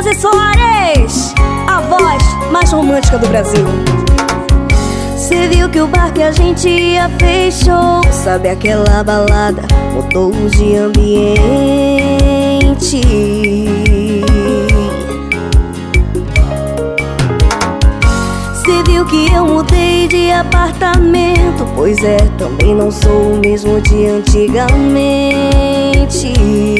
Rose Soares, a voz mais romântica do Brasil. Cê viu que o bar que a gente ia fechou, sabe aquela balada, mudou de ambiente. Cê viu que eu mudei de apartamento, pois é, também não sou o mesmo de antigamente.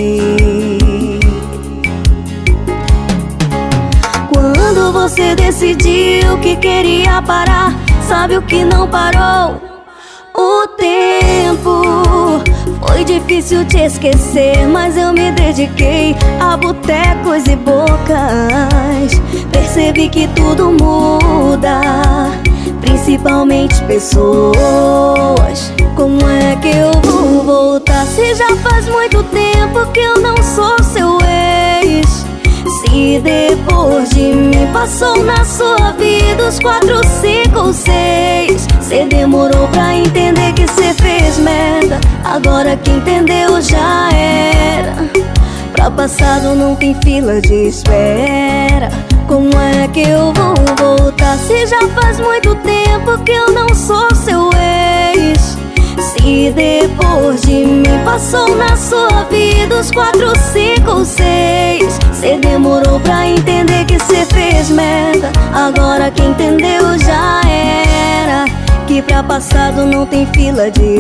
Quando você decidiu que queria parar, sabe o que não parou? O tempo. Foi difícil te esquecer, mas eu me dediquei a botecos e bocas. Percebi que tudo muda, principalmente pessoas. Como é que eu vou voltar se já faz muito tempo que eu não sou seu ex? Se depois de mim passou na sua vida os 4, 5, 6, cê demorou pra entender que cê fez merda. Agora que entendeu já era. Pra passado não tem fila de espera. Como é que eu vou voltar se já faz muito tempo que eu não sou seu ex? Se depois de mim passou na sua vida os 4, 5, 6, cê demorou pra entender que cê fez merda. Agora que entendeu já era. Que pra passado não tem fila de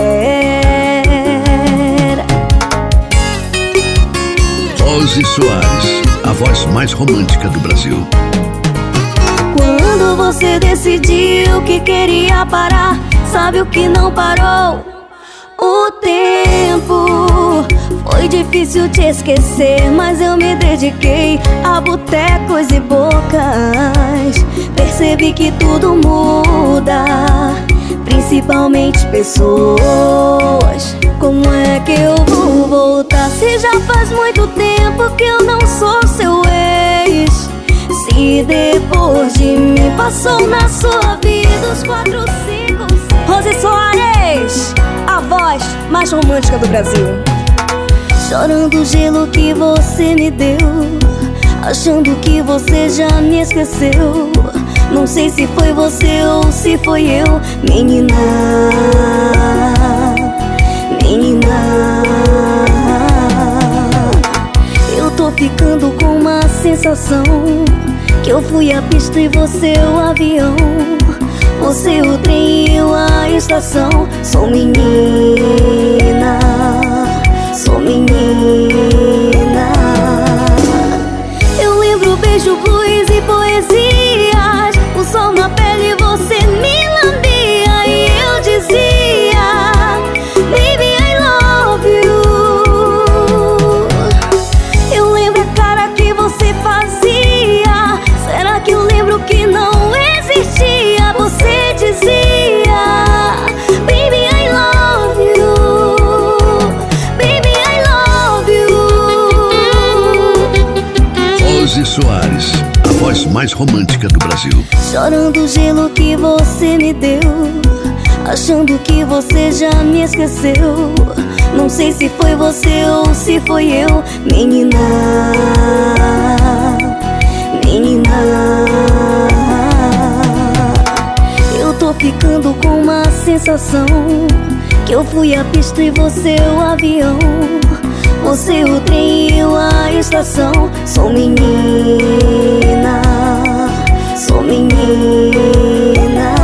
espera. Rose Soares, a voz mais romântica do Brasil. Quando você decidiu que queria parar, sabe o que não parou? O tempo. Foi difícil te esquecer, mas eu me dediquei a botecos e bocas. Percebi que tudo muda, principalmente pessoas. Como é que eu vou voltar se já faz muito tempo que eu não sou seu ex? Se depois de mim passou na sua vida os 4, 5, 6. Rose Soares, a voz mais romântica do Brasil. Chorando o gelo que você me deu, achando que você já me esqueceu. Não sei se foi você ou se foi eu, menina, menina. Eu tô ficando com uma sensação que eu fui a pista e você o avião. Você o trem e eu a estação. Sou menina, sou menina. Eu lembro beijo, blues e poesias, o sol na pele você me lambia e eu dizia baby I love you. Eu lembro a cara que você fazia. Será que eu lembro que não existia? Você dizia baby I love you, baby I love you. Rose Soares, a voz mais romântica do Brasil. Chorando o gelo que você me deu, achando que você já me esqueceu. Não sei se foi você ou se foi eu, menina, menina. Eu tô ficando com uma sensação que eu fui a pista e você o avião. Você o trem e eu a estação. Sou menina, sou menina.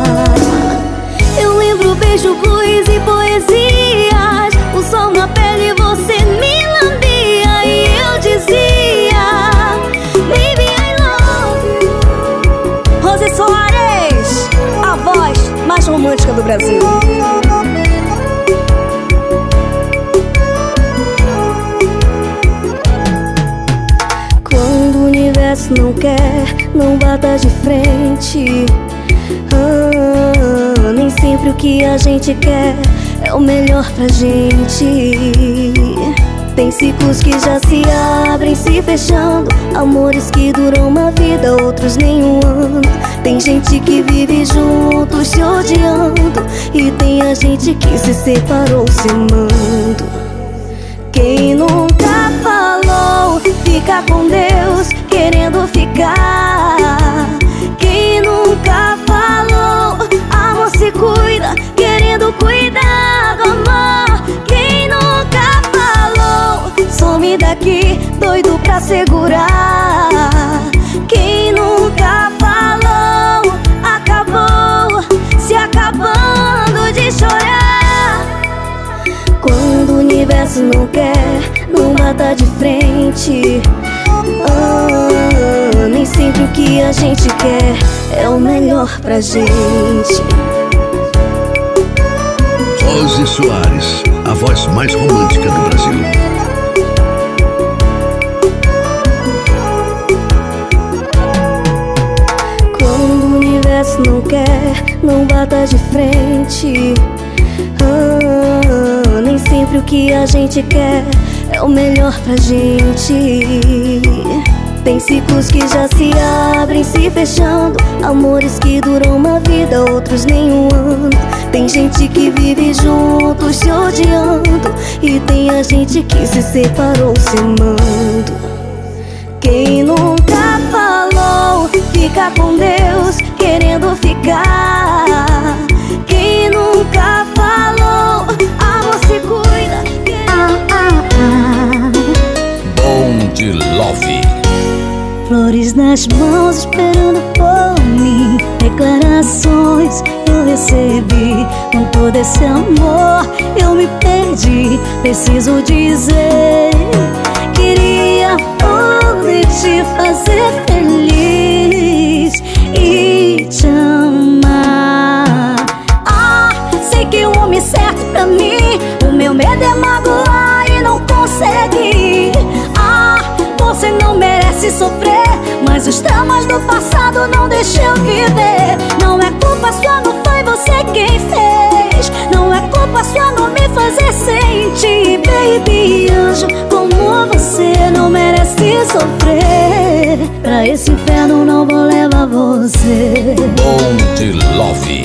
Eu lembro beijo, blues e poesias, o sol na pele você me lambia e eu dizia baby I love you. Rose Soares, a voz mais romântica do Brasil. Quando o universo não quer, não bata de frente. Nem sempre o que a gente quer é o melhor pra gente. Tem ciclos que já se abrem, se fechando, amores que duram uma vida, outros nem um ano. Tem gente que vive junto, se odiando, e tem a gente que se separou se amando. Quem nunca falou, fica com Deus. some daqui, doido pra segurar. Quem nunca falou, acabou se acabando de chorar. Quando o universo não quer, não bata de frente. Nem sempre o que a gente quer é o melhor pra gente. Rose Soares, a voz mais romântica do Brasil. Quando o universo não quer, não bata de frente. Nem sempre o que a gente quer é o melhor pra gente. Tem ciclos que já se abrem, se fechando, amores que duram uma vida, outros nem um ano. Tem gente que vive junto, se odiando, e tem a gente que se separou se amando. Quem nunca falou, fica com Deus, querendo ficar. Quem nunca falou, amor se cuida. Bom de Love. Flores nas mãos esperando por mim, declarações eu recebi. Com todo esse amor eu me perdi. Preciso dizer, queria poder te fazer feliz e te amar. Sei que o homem certo pra mim, o meu medo é magoar e não conseguir. Você não merece sofrer, mas os traumas do passado não deixam eu viver. Não é culpa sua, não foi você quem fez. Não é culpa sua não me fazer sentir. Baby, anjo como você não merece sofrer. Pra esse inferno não vou levar você. Bom de Love.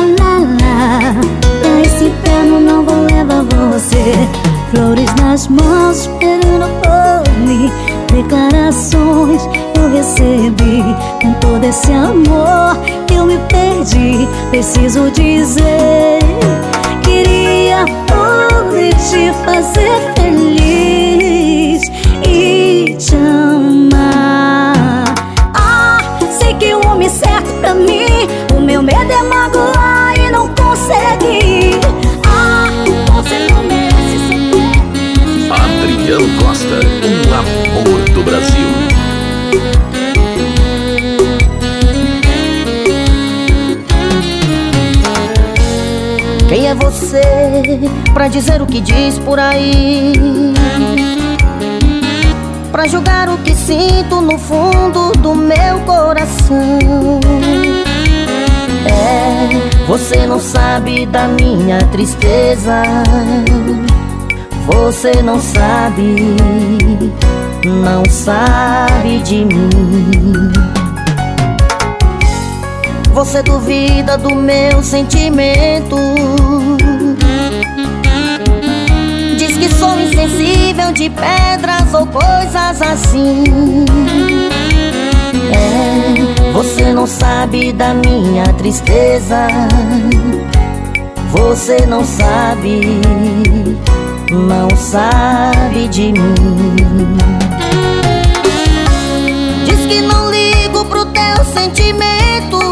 Pra esse inferno não vou levar você. Flores nas mãos esperando por mim, declarações eu recebi. Com todo esse amor eu me perdi. Preciso dizer, queria poder te fazer feliz e te amar. Sei que o homem certo pra mim, o meu medo é magoar e não conseguir. Você não merece sofrer. Adriano Costa, o amor do Brasil. Quem é você pra dizer o que diz por aí? Pra julgar o que sinto no fundo do meu coração. Você não sabe da minha tristeza. Você não sabe de mim. Você duvida do meu sentimento. Diz que sou insensível de pedras ou coisas assim. Você não sabe da minha tristeza. Você não sabe de mim. Diz que não ligo pro teu sentimento.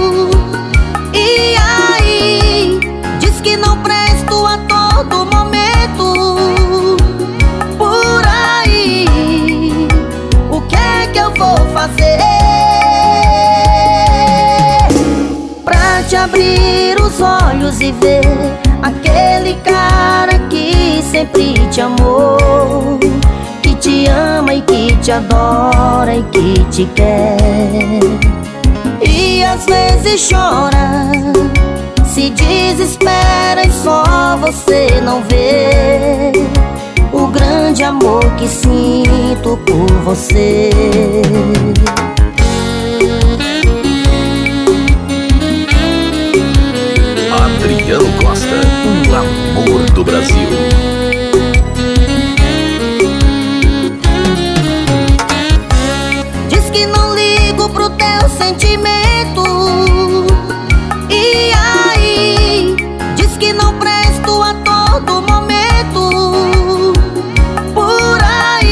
E aí, diz que não presto a todo momento. Por aí, o que é que eu vou fazer pra te abrir os olhos e ver aquele cara que sempre te amou, que te ama e que te adora e que te quer. E às vezes chora, se desespera e só você não vê o grande amor que sinto por você. Adriano Costa, o amor do Brasil. Diz que não ligo pro teu sentimento. E aí, diz que não presto a todo momento. Por aí,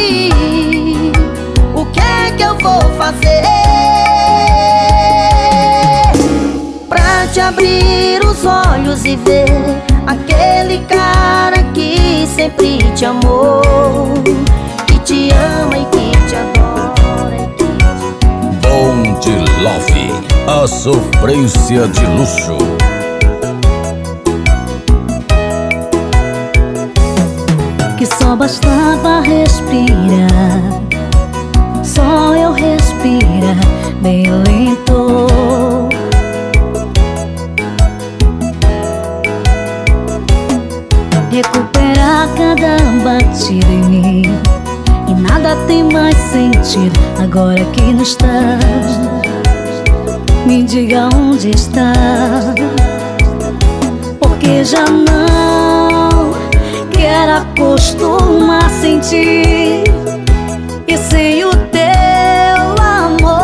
te abrir os olhos e ver aquele cara que sempre te amou, que te ama e que te adora. Bond Love, a sofrência de luxo. Que só bastava respirar, só eu respirar bem lento. Recuperar cada batida em mim, e nada tem mais sentido agora que não está. Me diga onde está, porque já não quero acostumar a sentir, e sem o teu amor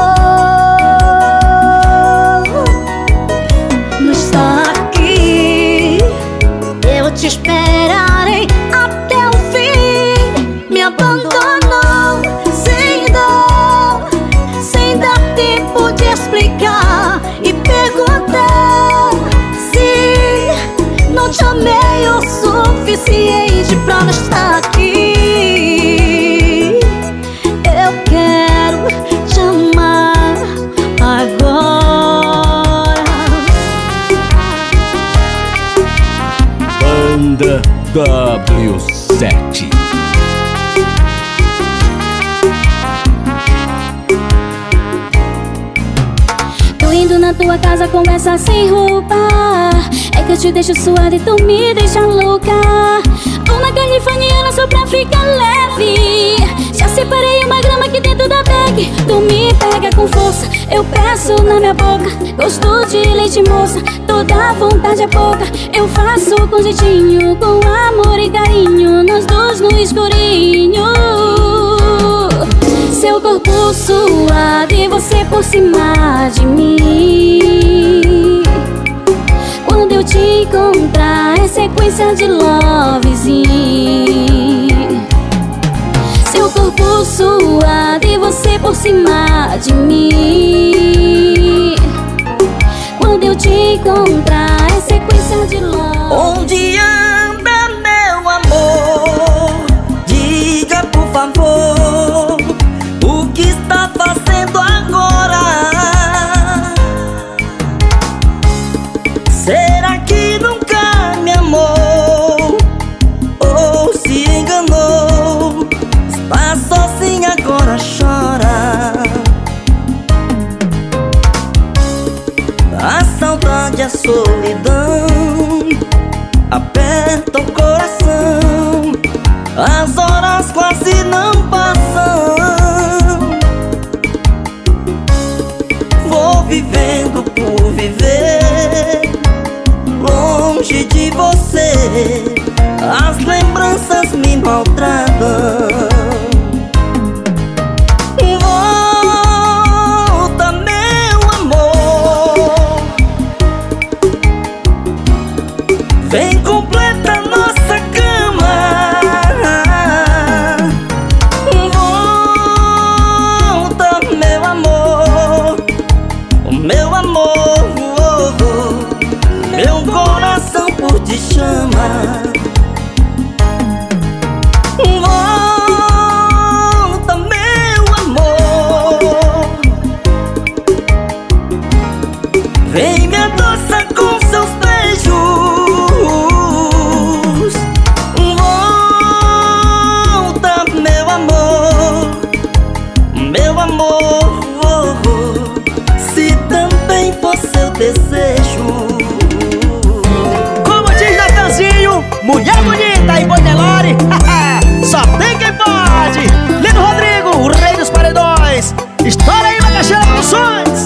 não está aqui. Eu te esperarei até o fim. Me abandonou sem dor, sem dar tempo de explicar, e perguntar se não te amei o suficiente pra não estar aqui. Eu quero te amar agora. Banda W7. Tô indo na tua casa, conversa sem roupa. É que eu te deixo suada e tu me deixa louca. Tô na californiana só pra ficar leve. Já separei uma grama aqui dentro da bag. Tu me pega com força, eu peço na minha boca. Gosto de leite moça, toda vontade é pouca. Eu faço com jeitinho, com amor e carinho, nós dois no escurinho. Seu corpo suado e você por cima de mim. Quando eu te encontrar é sequência de lovezinho. Seu corpo suado e você por cima de mim. Quando eu te encontrar é sequência de love. Onde anda meu amor? Diga por favor, o que está fazendo agora? Será que nunca me amou? Ou se enganou? Está sozinha agora, chora. A saudade, a solidão aperta o coração. As horas quase não passam. Vou vivendo por viver longe de você. As lembranças me maltratam. Volta, meu amor, vem completa nossa cama. Volta, meu amor, meu amor, meu coração por ti chama. Volta, meu amor, vem me adoçar com seus beijos. Volta, meu amor, meu amor, se também for seu desejo. Como diz Natanzinho, mulher bonita e Botelore, só tem quem pode. Lino Rodrigo, o rei dos paredões. Estoura aí, Macaxeira Produções.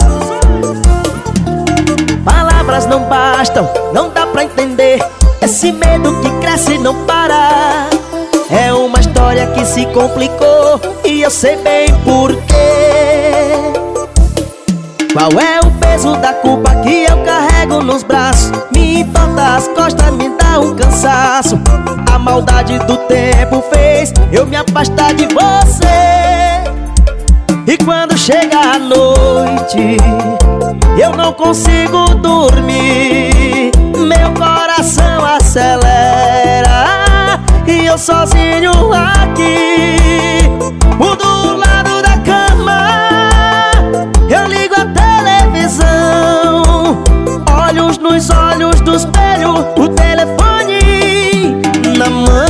Palavras não bastam, não dá pra entender. Esse medo que cresce e não para. É uma história que se complicou e eu sei bem porquê. Qual é o peso da culpa que eu carrego nos braços? Me entorta as costas, me dá um cansaço. A maldade do tempo fez eu me afastar de você. E quando chega a noite, eu não consigo dormir. Meu coração acelera e eu sozinho aqui, do lado da cama, eu ligo a televisão, olhos nos olhos do espelho, o telefone na mão.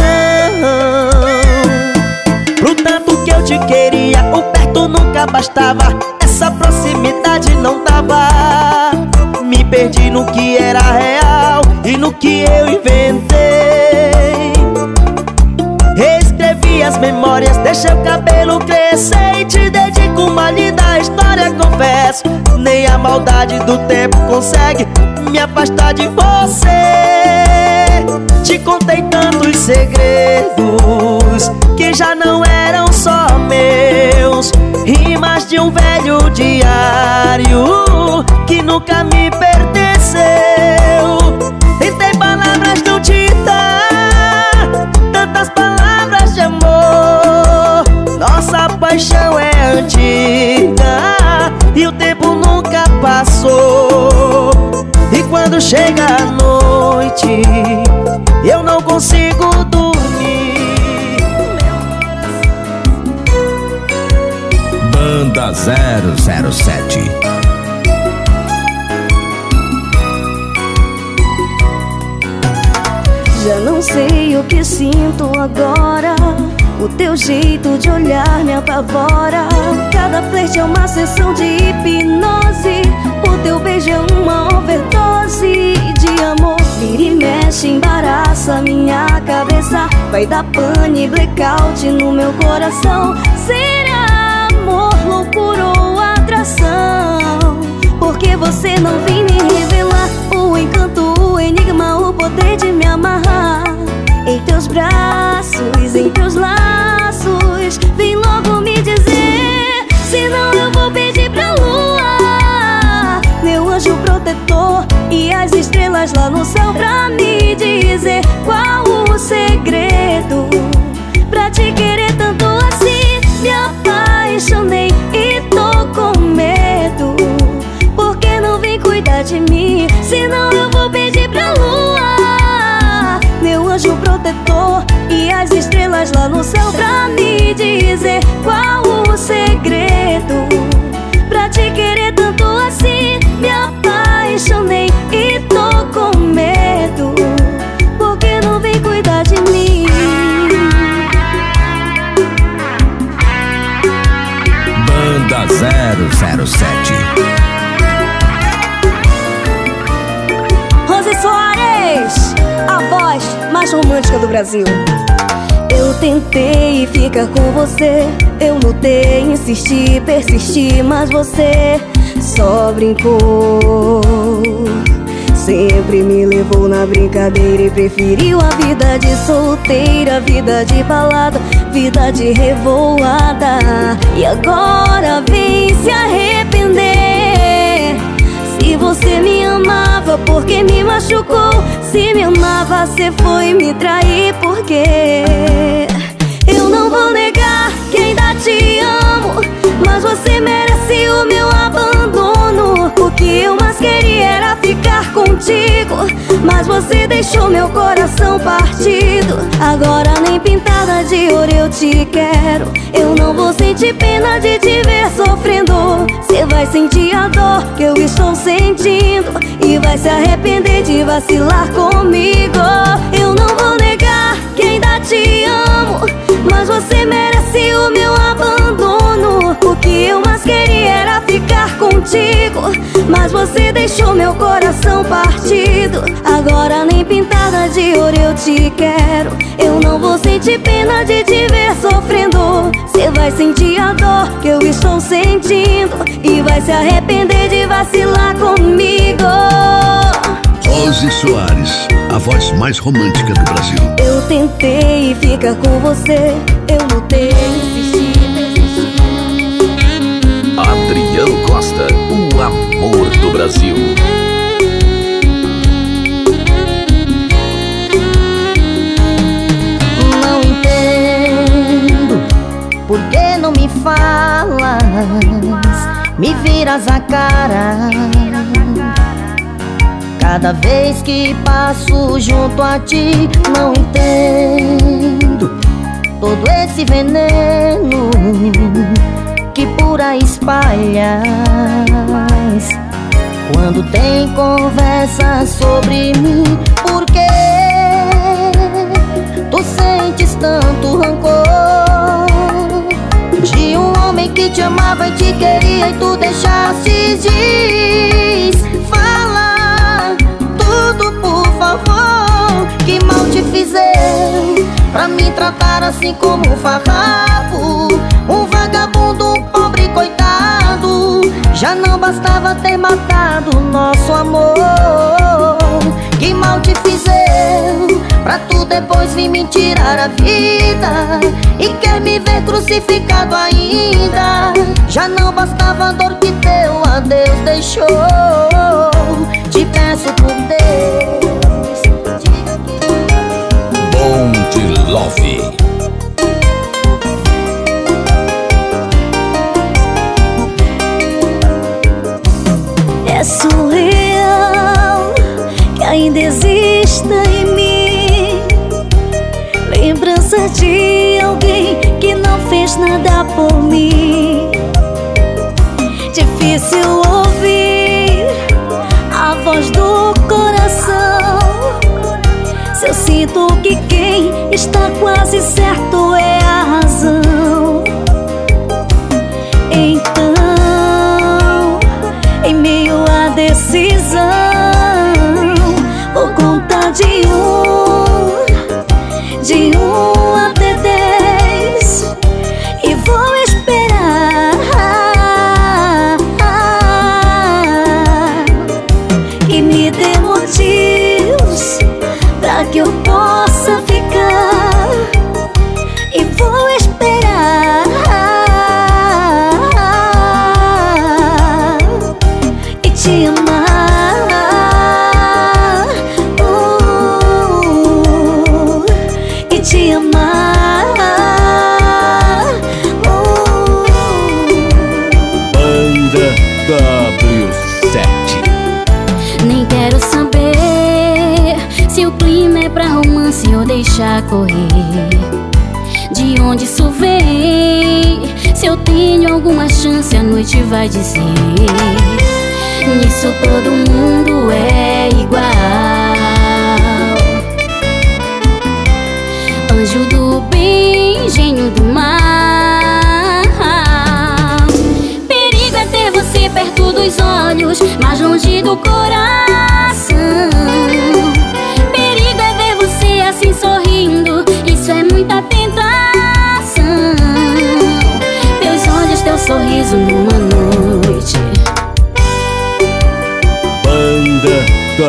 Pro tanto que eu te queria, o perto nunca bastava, essa proximidade não dava. Me perdi no que era real e no que eu inventei. Reescrevi as memórias, deixei o cabelo crescer e te dedico uma linda história, confesso. Nem a maldade do tempo consegue me afastar de você. Te contei tantos segredos que já não eram só meus, rimas de um velho diário que nunca me pertenceu. Tentei palavras não te dar tantas palavras de amor. Nossa paixão é antiga e o tempo nunca passou. E quando chega a noite, eu não consigo dormir. Banda 007. Já não sei o que sinto agora, o teu jeito de olhar me apavora. Cada flerte é uma sessão de hipnose, o teu beijo é uma overdose de amor. Vira e mexe, embaraça minha cabeça, vai dar pane, blackout no meu coração. Será amor, loucura ou atração? Porque você não vem me revelar o encanto, o enigma, o poder de me amarrar em teus braços, em teus laços. Vem logo me dizer, senão eu vou pedir pra lua, meu anjo protetor, e as estrelas lá no céu, pra me dizer qual o segredo pra te querer tanto assim. Me apaixonei e tô com medo, porque não vem cuidar de mim, senão eu vou pedir pra lua, meu anjo protetor, e as estrelas lá no céu, pra me dizer qual o segredo pra te querer tanto assim. Me apaixonei e tô com medo, porque não vem cuidar de mim. Banda 007. Rose Soares, a voz mais romântica do Brasil. Eu tentei ficar com você, eu lutei, insisti, persisti, mas você só brincou. Sempre me levou na brincadeira e preferiu a vida de solteira, vida de balada, vida de revoada. E agora vem se arrepender. Se você me amava, porque me machucou? Se me amava, você foi me trair, porque eu não vou negar que ainda te amo, mas você merece o meu abandono. O que eu mais queria era ficar contigo, mas você deixou meu coração partido. Agora nem pintada de ouro eu te quero. Eu não vou sentir pena de te ver sofrendo. Você vai sentir a dor que eu estou sentindo e vai se arrepender de vacilar comigo. Eu não vou negar que ainda te amo, mas você merece o meu abandono. O que eu mais queria era ficar contigo, mas você deixou meu coração partido. Agora nem pintada de ouro eu te quero. Eu não vou sentir pena de te ver sofrendo. Você vai sentir a dor que eu estou sentindo e vai se arrepender de vacilar comigo. Rose Soares, a voz mais romântica do Brasil. Eu tentei ficar com você, eu lutei, insisti, persisti. Adriano Costa, o amor do Brasil. Não entendo por que não me falas me viras a cara. Cada vez que passo junto a ti, não entendo todo esse veneno que por aí espalhas. Quando tem conversa sobre mim, por que tu sentes tanto rancor de um homem que te amava e te queria e tu deixaste de falar tudo, por favor. Que mal te fizer pra me tratar assim como um farrapo, um vagabundo, um pobre coitado? Já não bastava ter matado nosso amor. Que mal te fizer pra tu depois vir me tirar a vida e quer me ver crucificado ainda? Já não bastava a dor que teu adeus deixou. Te peço por Deus, diga que Bom de Love. É surreal que ainda exista em mim lembrança de alguém que não fez nada por mim. Difícil ouvir a voz do coração se eu sinto que quem está quase certo é a razão. Então, em meio à decisão, vou contar de um até 10 e vou esperar que me dê motivos pra que eu possa ficar. E vou esperar e te amar, e te amar. Banda W7. Nem quero saber se o clima é pra romance ou deixar correr. De onde isso vem? Se eu tenho alguma chance, a noite vai dizer. Nisso todo mundo é igual. Anjo do bem, gênio do mal. Perigo é ter você perto dos olhos, mas longe do coração. Perigo é ver você assim sorrindo, isso é muita tentação. Teus olhos, teu sorriso numa noite. Banda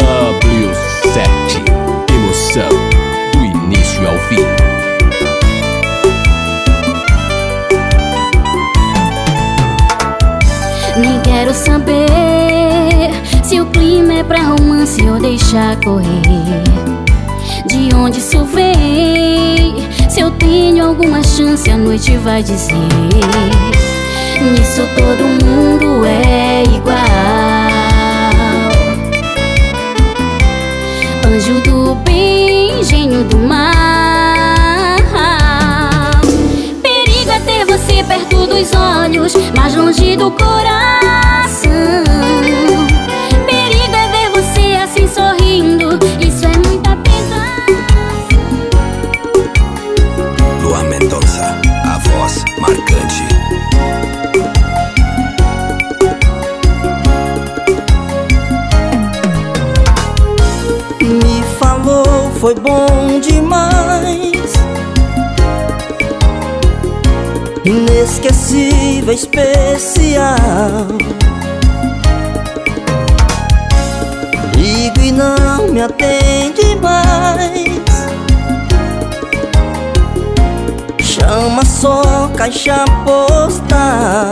W7. Emoção do início ao fim. Nem quero saber se o clima é pra romance ou deixar correr. De onde isso vem? Se eu tenho alguma chance, a noite vai dizer. Nisso todo mundo é igual. Anjo do bem, gênio do mal. Perigo é ter você perto dos olhos, mas longe do coração. Perigo é ver você assim sorrindo, isso é muita tentação. Luan Mendonça, a voz marcante. me falou, foi bom demais. Inesquecível, especial. Ligo e não me atende mais. Chama só caixa postal.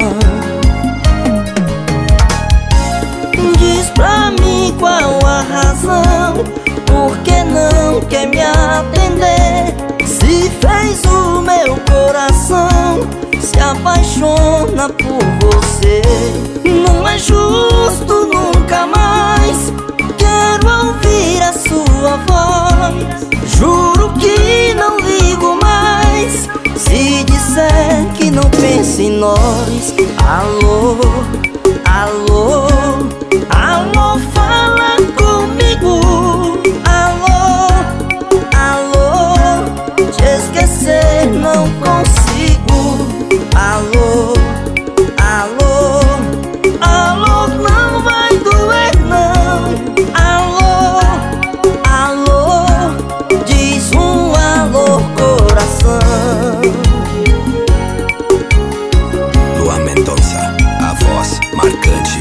Diz pra mim qual a razão, por que não quer me atender? Se fez o meu coração se apaixona por você. disser que não pensa em nós. Alô, alô, alô, fala comigo. Alô, alô, te esquecer não consigo. Alô, alô, alô, não vai doer não. Alô, alô, diz um alô, coração. Luan Mendonça, a voz marcante.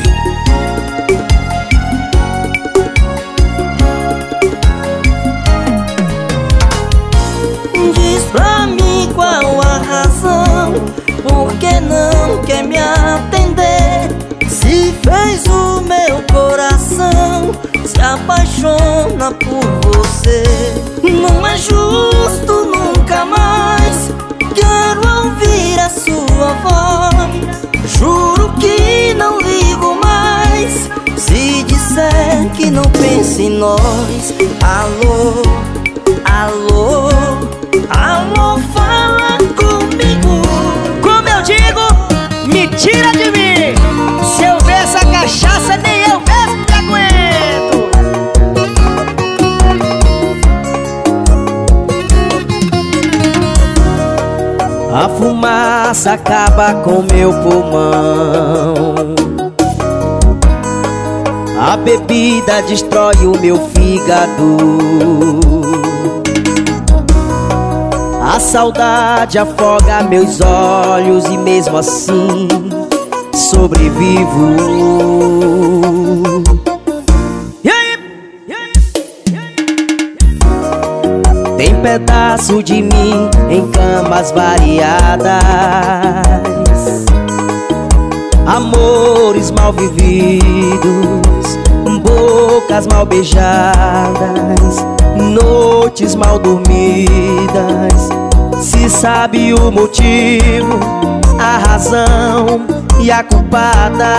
Diz pra mim qual a razão, por que não quer me atender? Se fez o meu coração se apaixona por você. Não é justo nunca mais, quero ouvir a sua voz. Juro que não ligo mais se disser que não pensa em nós. Alô, alô, alô, fala comigo. Como eu digo, me tira de mim. Se eu ver essa cachaça, nem eu mesmo te aguento. A fumaça acaba com meu pulmão. A bebida destrói o meu fígado. A saudade afoga meus olhos e mesmo assim sobrevivo. Tem pedaço de mim em camas variadas, amores mal vividos, bocas mal beijadas, noites mal dormidas. Se sabe o motivo, a razão e a culpada,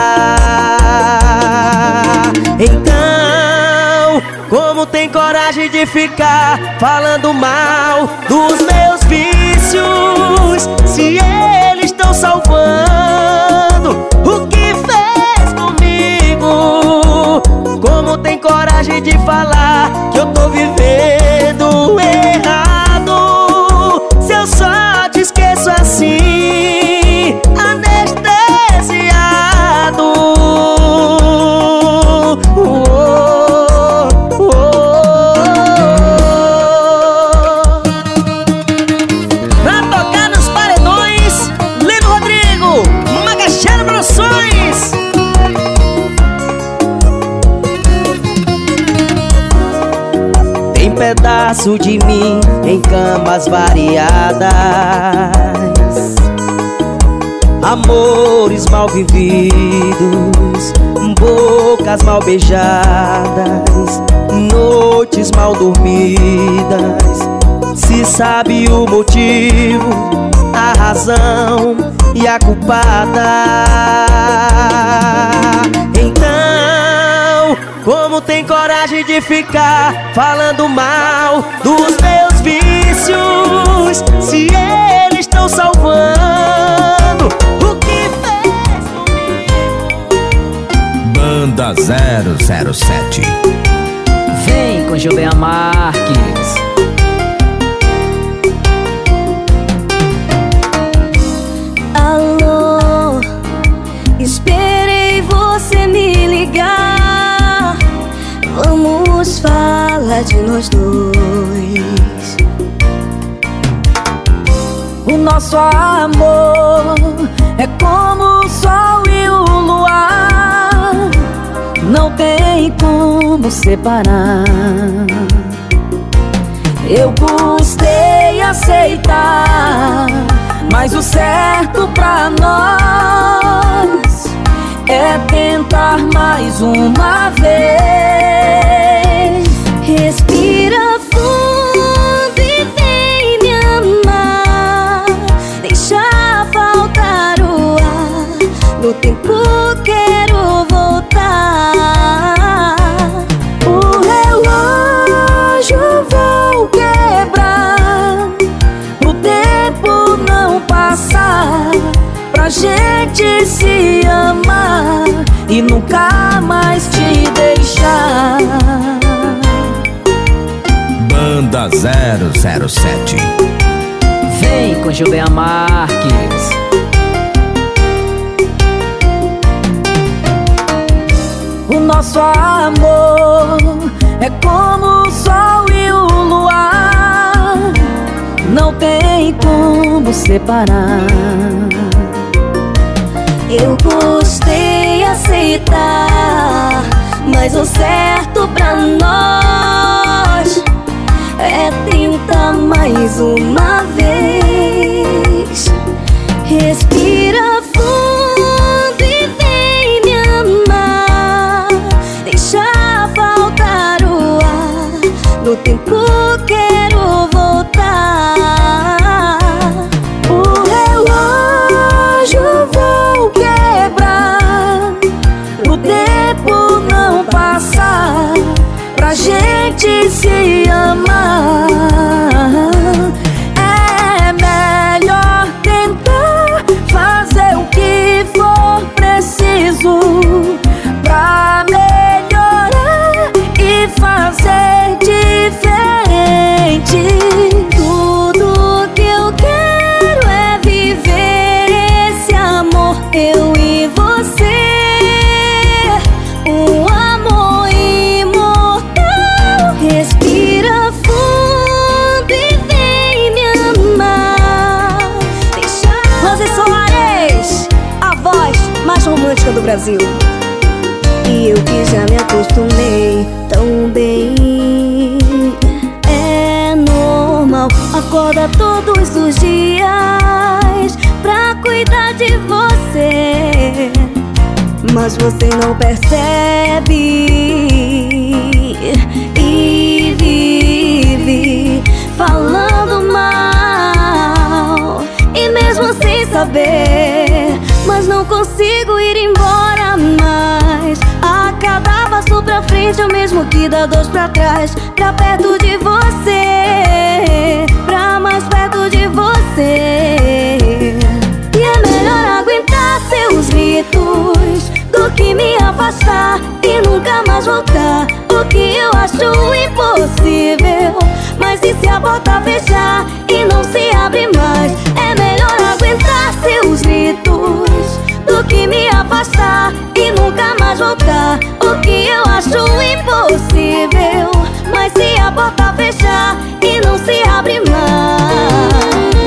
então como tem coragem de ficar falando mal dos meus vícios, se eles estão salvando o que fez comigo? Como tem coragem de falar que eu tô vivendo errado, se eu só te esqueço assim, anestesiado? Pra tocar nos paredões, Lino Rodrigo, Magacheiro Produções. Tem pedaço de mim em camas variadas, amores mal vividos, bocas mal beijadas, noites mal dormidas. Se sabe o motivo, a razão e a culpada, então como tem coragem de ficar falando mal dos meus vícios, se eles estão salvando o que fez comigo? Banda 007. Vem com Gilberto Marques. Alô, esperei você me ligar. Vamos falar de nós dois. O nosso amor é como o sol e o luar, não tem como separar. Eu custei aceitar, mas o certo pra nós é tentar mais uma vez. Respira fundo e vem me amar. Deixa faltar o ar. No tempo quero voltar. O relógio vou quebrar, o tempo não passa. e nunca mais te deixar. Banda 007. Vem com Julian Marques. O nosso amor é como o sol e o luar, não tem como separar. Eu custei aceitar, mas o certo pra nós é tentar mais uma vez. Respira fundo e vem me amar. Deixa faltar o ar. No tempo quero voltar. O relógio vou quebrar, pro tempo não passar, pra gente se amar. É melhor tentar fazer o que for preciso pra melhorar e fazer diferente. Tudo que eu quero é viver esse amor, eu e você. Um amor imortal. Respira fundo e vem me amar. Rose Soares, a voz mais romântica do Brasil. E eu que já me acostumei tão bem. É normal, acorda todos os dias pra cuidar de você, mas você não percebe e vive falando mal. E mesmo sem saber, mas não consigo ir embora mais. A cada passo pra frente é o mesmo que dá dois pra trás. Pra perto de você, pra mais perto de você. E é melhor aguentar seus gritos do que me afastar e nunca mais voltar. O que eu acho impossível, mas e se a porta fechar e não se abre mais? É melhor aguentar seus gritos do que me afastar e nunca mais voltar. O que eu acho impossível, mas se a porta fechar e não se abre mais.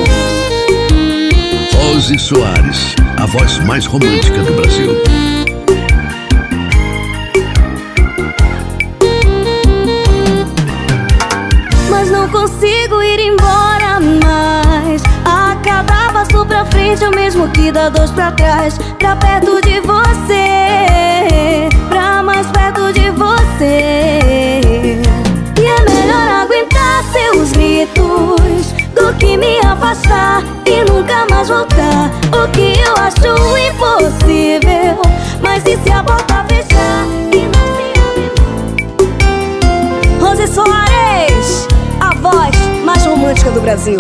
Rose Soares, a voz mais romântica do Brasil. Mas não consigo ir embora mais. A cada passo pra frente é o mesmo que dá dois pra trás. Pra perto de você, pra mais perto de você. E é melhor aguentar seus gritos do que me afastar e nunca mais voltar. O que eu acho impossível, mas e se a porta fechar e não se abre? Rose Soares, a voz mais romântica do Brasil.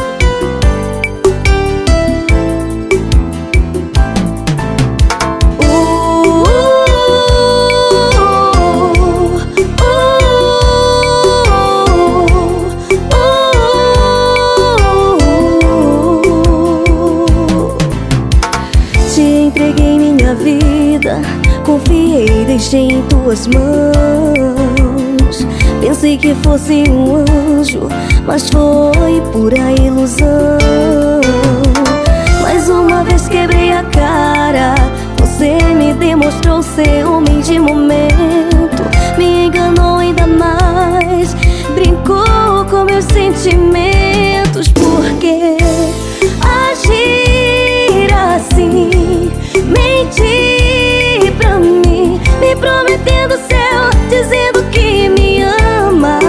Te entreguei minha vida, confiei, deixei em tuas mãos. Pensei que fosse um anjo, mas foi pura ilusão. Mais uma vez quebrei a cara, você me demonstrou ser homem de momento. Me enganou ainda mais, brincou com meus sentimentos. Por que agir assim? Mentir pra mim, me prometendo céu, dizendo que me ama.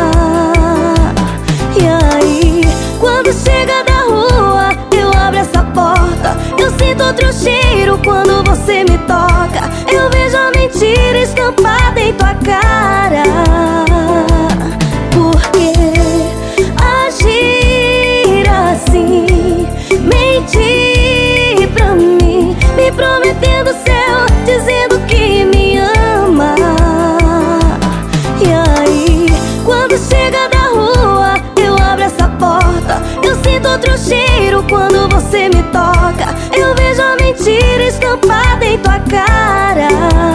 E aí, quando chega da rua, eu abro essa porta, eu sinto outro cheiro quando você me toca. Eu vejo a mentira estampada em tua cara. Por que agir assim? Mentir pra mim, me prometendo céu, dizendo que me mentira estampada em tua cara.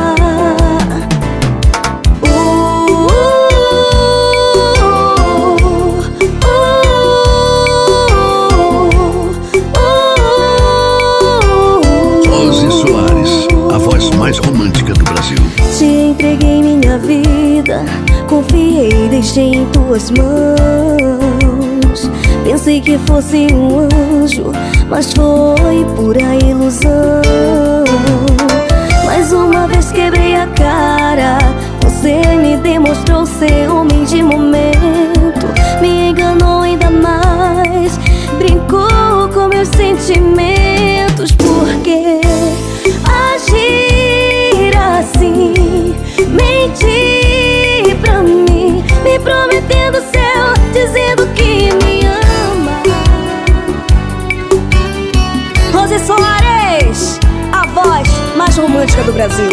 Ozzy Soares, a voz mais romântica do Brasil. Te entreguei minha vida, confiei, deixei em tuas mãos. Pensei que fosse um anjo, mas foi pura ilusão. Mais uma vez quebrei a cara, você me demonstrou ser homem de momento. Me enganou ainda mais, brincou com meus sentimentos. Por que agir assim? Mentir pra mim, me prometendo céu, dizendo que me ama. Ozzy Soares, a voz mais romântica do Brasil.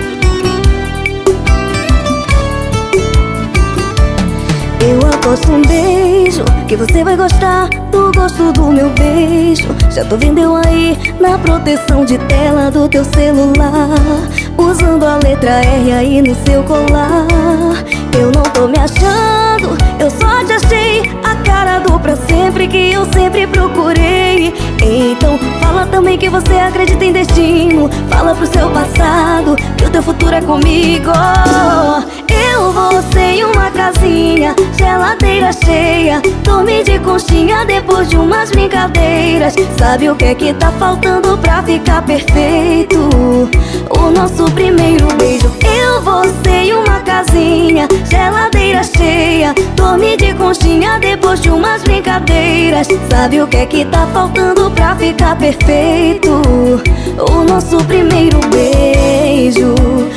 Eu aposto um beijo que você vai gostar do gosto do meu beijo. Já tô vendo eu aí na proteção de tela do teu celular, usando a letra R aí no seu colar. Eu não tô me achando, eu só te achei a cara do pra sempre que eu sempre procurei. Então fala também que você acredita em destino. Fala pro seu passado que o teu futuro é comigo. Eu, você e uma casinha, geladeira cheia, dormir de conchinha depois de umas brincadeiras. Sabe o que é que tá faltando pra ficar perfeito? O nosso primeiro beijo. Eu, você e uma casinha, geladeira cheia, dormir de conchinha depois de umas brincadeiras. Sabe o que é que tá faltando pra ficar perfeito? O nosso primeiro beijo.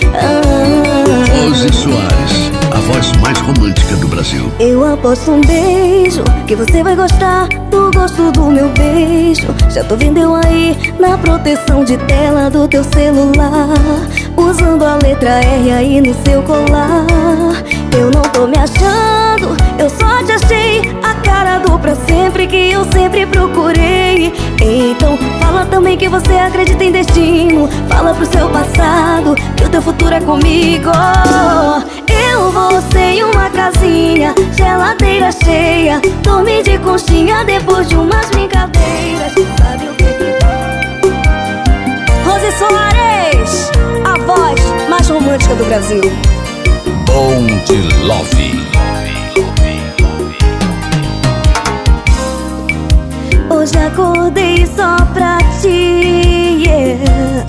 Ozzy Soares, a voz mais romântica do Brasil. Eu aposto um beijo que você vai gostar do gosto do meu beijo. Já tô vendo eu aí na proteção de tela do teu celular, usando a letra R aí no seu colar. Eu não tô me achando, eu só te achei a cara do pra sempre que eu sempre procurei. Então fala também que você acredita em destino. Fala pro seu passado que o teu futuro é comigo. Eu, você e uma casinha, geladeira cheia, dormir de conchinha depois de umas brincadeiras. Sabe o que que... Ozzy Soares, a voz mais romântica do Brasil. Bom de Love. Hoje acordei só pra ti, yeah.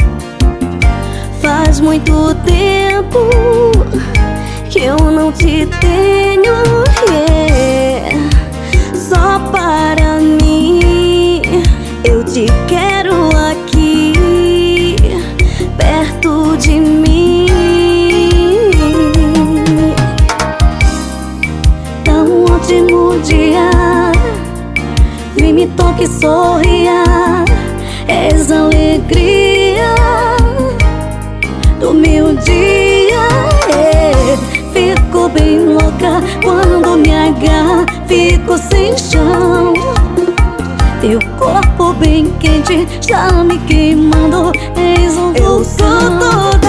Faz muito tempo que eu não te tenho, yeah. Só para mim, eu te quero aqui, perto de mim. Tá um ótimo dia, vem me toque e sorria. És a alegria do meu dia, yeah. Fico bem louca quando me agarra, fico sem chão. Teu corpo bem quente já me queimando, és um vulcão.